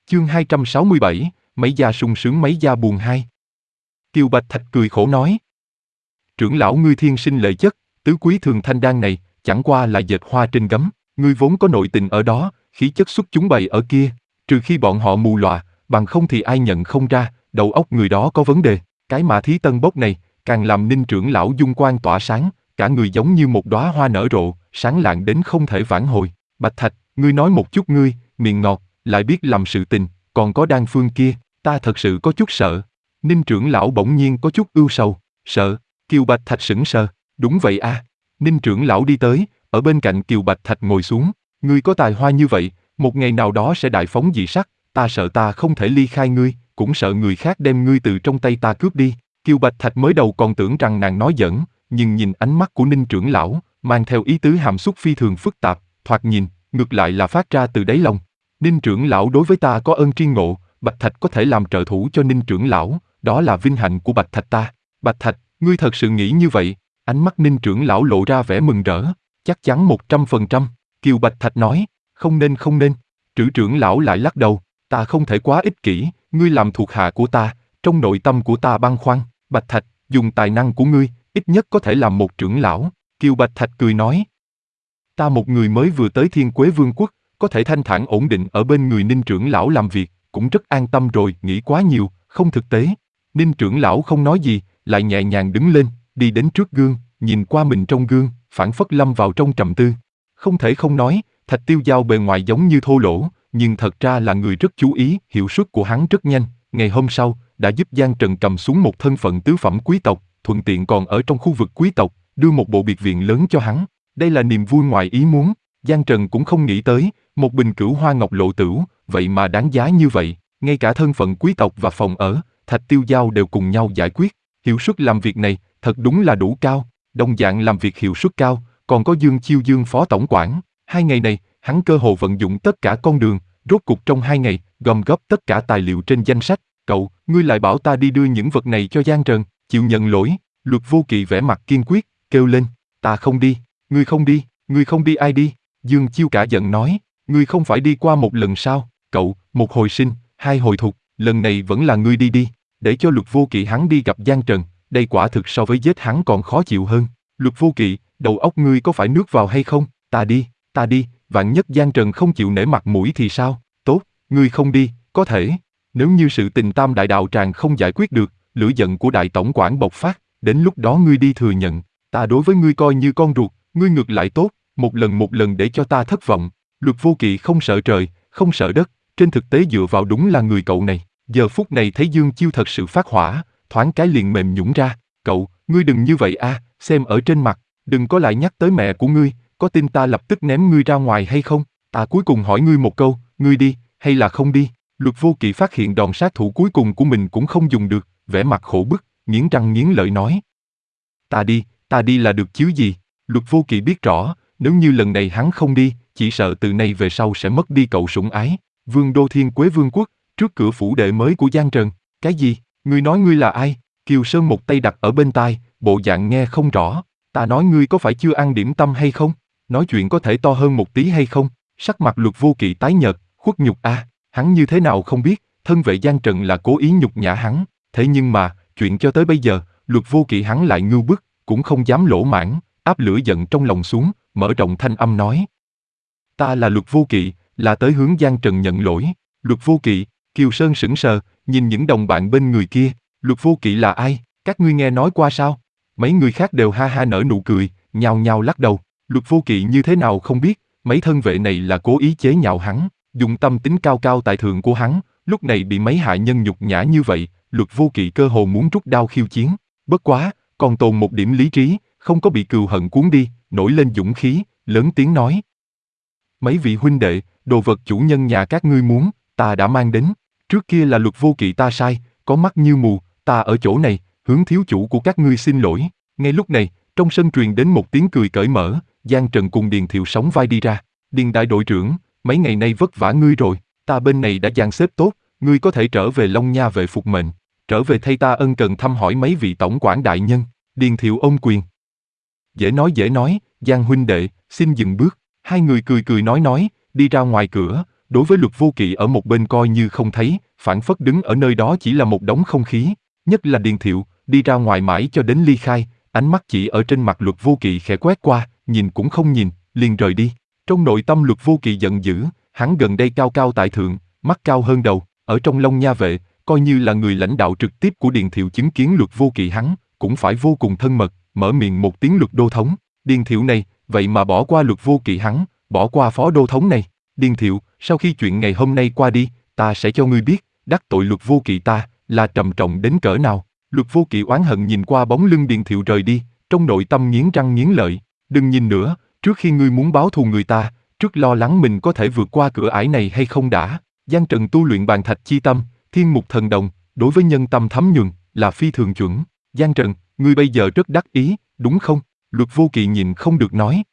Chương 267, mấy gia sung sướng mấy gia buồn hai. Kiều Bạch Thạch cười khổ nói. Trưởng lão ngươi thiên sinh lệ chất, tứ quý thường thanh đan này, chẳng qua là dệt hoa trên gấm, ngươi vốn có nội tình ở đó, khí chất xuất chúng bày ở kia, trừ khi bọn họ mù lòa, bằng không thì ai nhận không ra, đầu óc người đó có vấn đề. Cái mã thí tân bốc này, càng làm Ninh trưởng lão dung quang tỏa sáng, cả người giống như một đóa hoa nở rộ, sáng lạng đến không thể vãn hồi. Bạch Thạch, ngươi nói một chút ngươi, miệng ngọt, lại biết làm sự tình, còn có đan phương kia, ta thật sự có chút sợ. Ninh trưởng lão bỗng nhiên có chút ưu sầu, sợ. Kiều Bạch Thạch sững sờ, đúng vậy a. Ninh trưởng lão đi tới, ở bên cạnh Kiều Bạch Thạch ngồi xuống, ngươi có tài hoa như vậy, một ngày nào đó sẽ đại phóng dị sắc, ta sợ ta không thể ly khai ngươi, cũng sợ người khác đem ngươi từ trong tay ta cướp đi. Kiều Bạch Thạch mới đầu còn tưởng rằng nàng nói giỡn, nhưng nhìn ánh mắt của Ninh trưởng lão, mang theo ý tứ hàm xúc phi thường phức tạp, thoạt nhìn, ngược lại là phát ra từ đáy lòng. Ninh trưởng lão đối với ta có ơn tri ngộ, Bạch Thạch có thể làm trợ thủ cho Ninh trưởng lão, đó là vinh hạnh của Bạch Thạch ta. Bạch Thạch, ngươi thật sự nghĩ như vậy? Ánh mắt Ninh trưởng lão lộ ra vẻ mừng rỡ. Chắc chắn 100%. Kiều Bạch Thạch nói, không nên. Trữ trưởng lão lại lắc đầu, ta không thể quá ích kỷ, ngươi làm thuộc hạ của ta, trong nội tâm của ta băn khoăn. Bạch Thạch, dùng tài năng của ngươi, ít nhất có thể làm một trưởng lão. Kiều Bạch Thạch cười nói, ta một người mới vừa tới Thiên Quế Vương quốc, có thể thanh thản ổn định ở bên người Ninh trưởng lão làm việc, cũng rất an tâm rồi, nghĩ quá nhiều, không thực tế. Ninh trưởng lão không nói gì, lại nhẹ nhàng đứng lên, đi đến trước gương, nhìn qua mình trong gương, phảng phất lâm vào trong trầm tư. Không thể không nói, Thạch Tiêu Giao bề ngoài giống như thô lỗ, nhưng thật ra là người rất chú ý, hiệu suất của hắn rất nhanh. Ngày hôm sau, đã giúp Giang Trần cầm xuống một thân phận tứ phẩm quý tộc, thuận tiện còn ở trong khu vực quý tộc, đưa một bộ biệt viện lớn cho hắn. Đây là niềm vui ngoài ý muốn, Giang Trần cũng không nghĩ tới, một bình cửu hoa ngọc lộ tửu, vậy mà đáng giá như vậy, ngay cả thân phận quý tộc và phòng ở, Thạch Tiêu Giao đều cùng nhau giải quyết. Hiệu suất làm việc này, thật đúng là đủ cao, đồng dạng làm việc hiệu suất cao, còn có Dương Chiêu Dương phó tổng quản. 2 ngày này, hắn cơ hồ vận dụng tất cả con đường, rốt cục trong 2 ngày, gom góp tất cả tài liệu trên danh sách. Cậu, ngươi lại bảo ta đi đưa những vật này cho Giang Trần, chịu nhận lỗi. Luật Vô Kỵ vẻ mặt kiên quyết, kêu lên, ta không đi, ngươi không đi ai đi? Dương Chiêu cả giận nói, ngươi không phải đi qua một lần sao? Cậu, một hồi sinh, 2 hồi thục, lần này vẫn là ngươi đi đi, để cho Luật Vô Kỵ hắn đi gặp Giang Trần, đây quả thực so với giết hắn còn khó chịu hơn. Luật Vô Kỵ, đầu óc ngươi có phải nước vào hay không? Ta đi, vạn nhất Giang Trần không chịu nể mặt mũi thì sao? Tốt, ngươi không đi, có thể. Nếu như sự tình Tam Đại Đạo Tràng không giải quyết được, lửa giận của Đại Tổng quản bộc phát, đến lúc đó ngươi đi thừa nhận, ta đối với ngươi coi như con ruột, ngươi ngược lại tốt, một lần để cho ta thất vọng. Luật Vô Kỵ không sợ trời, không sợ đất, trên thực tế dựa vào đúng là người cậu này. Giờ phút này thấy Dương Chiêu thật sự phát hỏa, thoáng cái liền mềm nhũn ra. Cậu, ngươi đừng như vậy a, xem ở trên mặt, đừng có lại nhắc tới mẹ của ngươi, có tin ta lập tức ném ngươi ra ngoài hay không? Ta cuối cùng hỏi ngươi một câu, ngươi đi, hay là không đi? Luật Vô Kỵ phát hiện đòn sát thủ cuối cùng của mình cũng không dùng được, vẻ mặt khổ bức, nghiến răng nghiến lợi nói. Ta đi là được chứ gì? Luật Vô Kỵ biết rõ, nếu như lần này hắn không đi, chỉ sợ từ nay về sau sẽ mất đi cậu sủng ái. Vương đô Thiên Quế Vương quốc, trước cửa phủ đệ mới của Giang Trần. Cái gì? Ngươi nói ngươi là ai? Kiều Sơn một tay đặt ở bên tai, bộ dạng nghe không rõ. Ta nói ngươi có phải chưa ăn điểm tâm hay không? Nói chuyện có thể to hơn một tí hay không? Sắc mặt Luật Vô Kỵ tái nhợt, khuất nhục a. Hắn như thế nào không biết, thân vệ Giang Trần là cố ý nhục nhã hắn. Thế nhưng mà, chuyện cho tới bây giờ, Luật Vô Kỵ hắn lại ngưu bức, cũng không dám lỗ mãng, áp lửa giận trong lòng xuống, mở rộng thanh âm nói. Ta là Luật Vô Kỵ, là tới hướng Giang Trần nhận lỗi. Luật Vô Kỵ, Kiều Sơn sững sờ, nhìn những đồng bạn bên người kia. Luật Vô Kỵ là ai? Các ngươi nghe nói qua sao? Mấy người khác đều ha ha nở nụ cười, nhao nhao lắc đầu. Luật Vô Kỵ như thế nào không biết, mấy thân vệ này là cố ý chế nhạo hắn, dùng tâm tính cao cao tại thượng của hắn, lúc này bị mấy hạ nhân nhục nhã như vậy, Luật Vô Kỵ cơ hồ muốn rút đao khiêu chiến. Bất quá, còn tồn một điểm lý trí, không có bị cừu hận cuốn đi, nổi lên dũng khí, lớn tiếng nói. Mấy vị huynh đệ, đồ vật chủ nhân nhà các ngươi muốn, ta đã mang đến. Trước kia là Luật Vô Kỵ ta sai, có mắt như mù, ta ở chỗ này, hướng thiếu chủ của các ngươi xin lỗi. Ngay lúc này, trong sân truyền đến một tiếng cười cởi mở, Giang Trần cùng Điền Thiệu sóng vai đi ra. Điền đại đội trưởng, mấy ngày nay vất vả ngươi rồi, ta bên này đã dàn xếp tốt, ngươi có thể trở về Long Nha về phục mệnh, trở về thay ta ân cần thăm hỏi mấy vị tổng quản đại nhân. Điền Thiệu ôm quyền. Dễ nói, Giang huynh đệ, xin dừng bước. Hai người cười nói, đi ra ngoài cửa, đối với Luật Vô Kỵ ở một bên coi như không thấy, phảng phất đứng ở nơi đó chỉ là một đống không khí. Nhất là Điền Thiệu, đi ra ngoài mãi cho đến ly khai, ánh mắt chỉ ở trên mặt Luật Vô Kỵ khẽ quét qua, nhìn cũng không nhìn, liền rời đi. Trong nội tâm Luật Vô Kỵ giận dữ, hắn gần đây cao cao tại thượng, mắt cao hơn đầu, ở trong Long Nha vệ, coi như là người lãnh đạo trực tiếp của Điền Thiệu chứng kiến Luật Vô Kỵ hắn, cũng phải vô cùng thân mật, mở miệng một tiếng Luật đô thống. Điền Thiệu này, vậy mà bỏ qua Luật Vô Kỵ hắn, bỏ qua phó đô thống này. Điền Thiệu, sau khi chuyện ngày hôm nay qua đi, ta sẽ cho ngươi biết, đắc tội Luật Vô Kỵ ta, là trầm trọng đến cỡ nào. Luật Vô Kỵ oán hận nhìn qua bóng lưng Điền Thiệu rời đi, trong nội tâm nghiến răng nghiến lợi. Đừng nhìn nữa, trước khi ngươi muốn báo thù người ta, trước lo lắng mình có thể vượt qua cửa ải này hay không đã. Giang Trần tu luyện bàn thạch chi tâm, thiên mục thần đồng, đối với nhân tâm thấm nhuần, là phi thường chuẩn. Giang Trần, ngươi bây giờ rất đắc ý, đúng không? Luật Vô Kỵ nhìn không được nói.